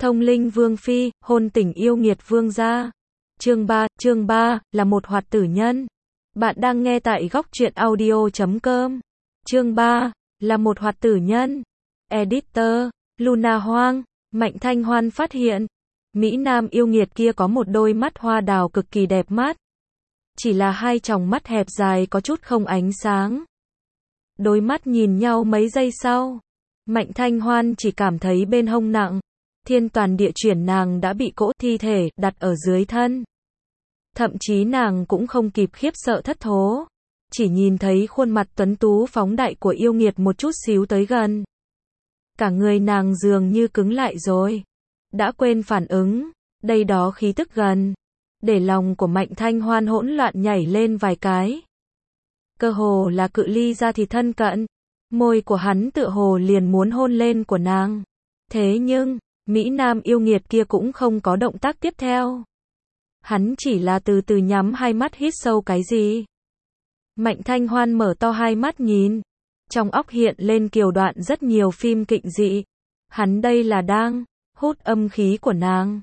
Thông linh vương phi, hôn tình yêu nghiệt vương gia. Chương 3, là một hoạt tử nhân. Bạn đang nghe tại góc truyện audio.com. Chương 3, là một hoạt tử nhân. Editor, Luna Hoang. Mạnh Thanh Hoan phát hiện, Mỹ Nam yêu nghiệt kia có một đôi mắt hoa đào cực kỳ đẹp mắt. Chỉ là hai tròng mắt hẹp dài có chút không ánh sáng. Đôi mắt nhìn nhau mấy giây sau, Mạnh Thanh Hoan chỉ cảm thấy bên hông nặng. Thiên toàn địa chuyển nàng đã bị cỗ thi thể đặt ở dưới thân. Thậm chí nàng cũng không kịp khiếp sợ thất thố. Chỉ nhìn thấy khuôn mặt tuấn tú phóng đại của yêu nghiệt một chút xíu tới gần. Cả người nàng dường như cứng lại rồi. Đã quên phản ứng. Đây đó khí tức gần. Để lòng của Mạnh Thanh Hoan hỗn loạn nhảy lên vài cái. Cơ hồ là cự ly ra thì thân cận. Môi của hắn tựa hồ liền muốn hôn lên của nàng. Thế nhưng, Mỹ Nam yêu nghiệt kia cũng không có động tác tiếp theo. Hắn chỉ là từ từ nhắm hai mắt hít sâu cái gì. Mạnh Thanh Hoan mở to hai mắt nhìn. Trong óc hiện lên kiều đoạn rất nhiều phim kịch dị. Hắn đây là đang hút âm khí của nàng.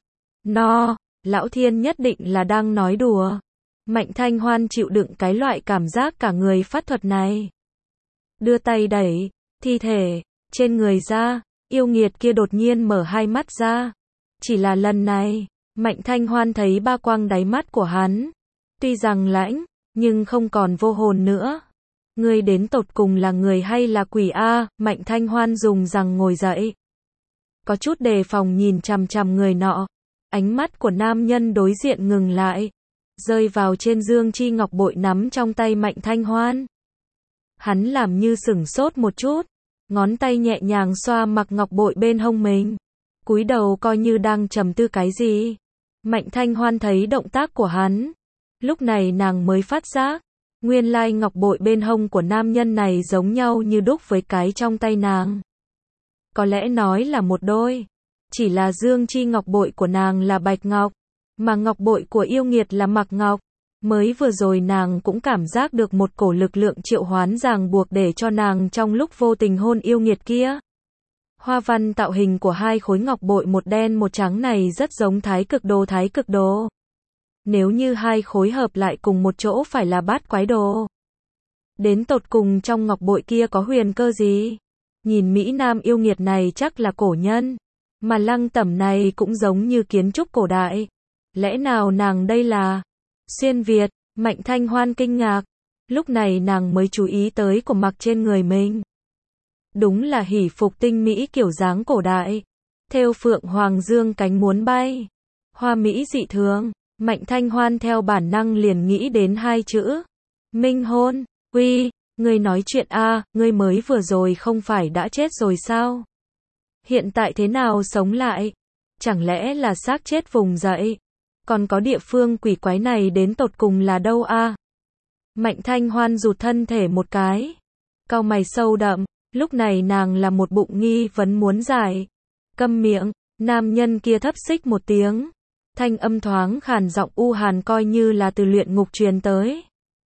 Lão thiên nhất định là đang nói đùa. Mạnh Thanh Hoan chịu đựng cái loại cảm giác cả người phát thuật này. Đưa tay đẩy thi thể trên người ra. Yêu nghiệt kia đột nhiên mở hai mắt ra. Chỉ là lần này, Mạnh Thanh Hoan thấy ba quang đáy mắt của hắn. Tuy rằng lãnh, nhưng không còn vô hồn nữa. Ngươi đến tột cùng là người hay là quỷ a? Mạnh Thanh Hoan dùng rằng ngồi dậy. Có chút đề phòng nhìn chằm chằm người nọ. Ánh mắt của nam nhân đối diện ngừng lại. Rơi vào trên dương chi ngọc bội nắm trong tay Mạnh Thanh Hoan. Hắn làm như sửng sốt một chút. Ngón tay nhẹ nhàng xoa mặc ngọc bội bên hông mình. Cúi đầu coi như đang trầm tư cái gì. Mạnh Thanh Hoan thấy động tác của hắn. Lúc này nàng mới phát giác. Nguyên lai ngọc bội bên hông của nam nhân này giống nhau như đúc với cái trong tay nàng. Có lẽ nói là một đôi. Chỉ là dương chi ngọc bội của nàng là bạch ngọc. Mà ngọc bội của yêu nghiệt là mặc ngọc. Mới vừa rồi nàng cũng cảm giác được một cổ lực lượng triệu hoán ràng buộc để cho nàng trong lúc vô tình hôn yêu nghiệt kia. Hoa văn tạo hình của hai khối ngọc bội một đen một trắng này rất giống thái cực đồ. Nếu như hai khối hợp lại cùng một chỗ phải là bát quái đồ. Đến tột cùng trong ngọc bội kia có huyền cơ gì? Nhìn Mỹ Nam yêu nghiệt này chắc là cổ nhân. Mà lăng tẩm này cũng giống như kiến trúc cổ đại. Lẽ nào nàng đây là xuyên Việt? Mạnh Thanh Hoan kinh ngạc. Lúc này nàng mới chú ý tới của mặc trên người mình. Đúng là hỷ phục tinh mỹ kiểu dáng cổ đại. Thêu phượng hoàng dương cánh muốn bay. Hoa mỹ dị thường. Mạnh Thanh Hoan theo bản năng liền nghĩ đến hai chữ. Minh hôn. Uy, ngươi nói chuyện a, ngươi mới vừa rồi không phải đã chết rồi sao? Hiện tại thế nào sống lại? Chẳng lẽ là xác chết vùng dậy? Còn có địa phương quỷ quái này đến tột cùng là đâu a? Mạnh Thanh Hoan rụt thân thể một cái. Cau mày sâu đậm, lúc này nàng là một bụng nghi vấn muốn giải. Câm miệng, nam nhân kia thấp xích một tiếng. Thanh âm thoáng khàn giọng u hàn coi như là từ luyện ngục truyền tới.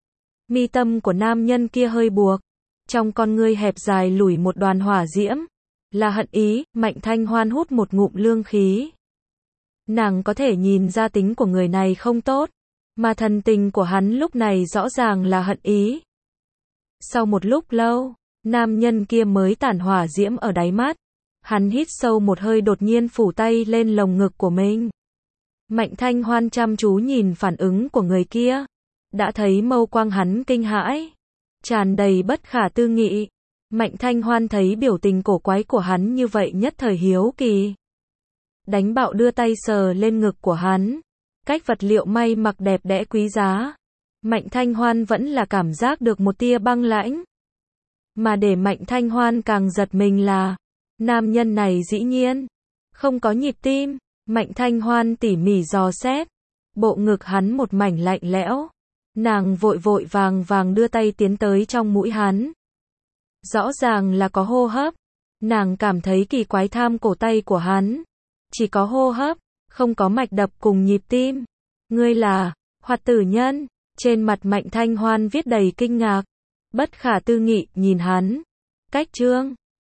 Mi tâm của nam nhân kia hơi buộc. Trong con ngươi hẹp dài lủi một đoàn hỏa diễm. Là hận ý. Mạnh Thanh Hoan hút một ngụm lương khí. Nàng có thể nhìn ra tính của người này không tốt. Mà thần tình của hắn lúc này rõ ràng là hận ý. Sau một lúc lâu, nam nhân kia mới tản hỏa diễm ở đáy mắt. Hắn hít sâu một hơi đột nhiên phủ tay lên lồng ngực của mình. Mạnh Thanh Hoan chăm chú nhìn phản ứng của người kia. Đã thấy mâu quang hắn kinh hãi. Tràn đầy bất khả tư nghị. Mạnh Thanh Hoan thấy biểu tình cổ quái của hắn như vậy nhất thời hiếu kỳ. Đánh bạo đưa tay sờ lên ngực của hắn. Cách vật liệu may mặc đẹp đẽ quý giá. Mạnh Thanh Hoan vẫn là cảm giác được một tia băng lãnh. Mà để Mạnh Thanh Hoan càng giật mình là nam nhân này dĩ nhiên không có nhịp tim. Mạnh Thanh Hoan tỉ mỉ dò xét. Bộ ngực hắn một mảnh lạnh lẽo. Nàng vội vàng đưa tay tiến tới trong mũi hắn. Rõ ràng là có hô hấp. Nàng cảm thấy kỳ quái tham cổ tay của hắn. Chỉ có hô hấp, không có mạch đập cùng nhịp tim. Ngươi là hoạt tử nhân. Trên mặt Mạnh Thanh Hoan viết đầy kinh ngạc. Bất khả tư nghị nhìn hắn. Cách chương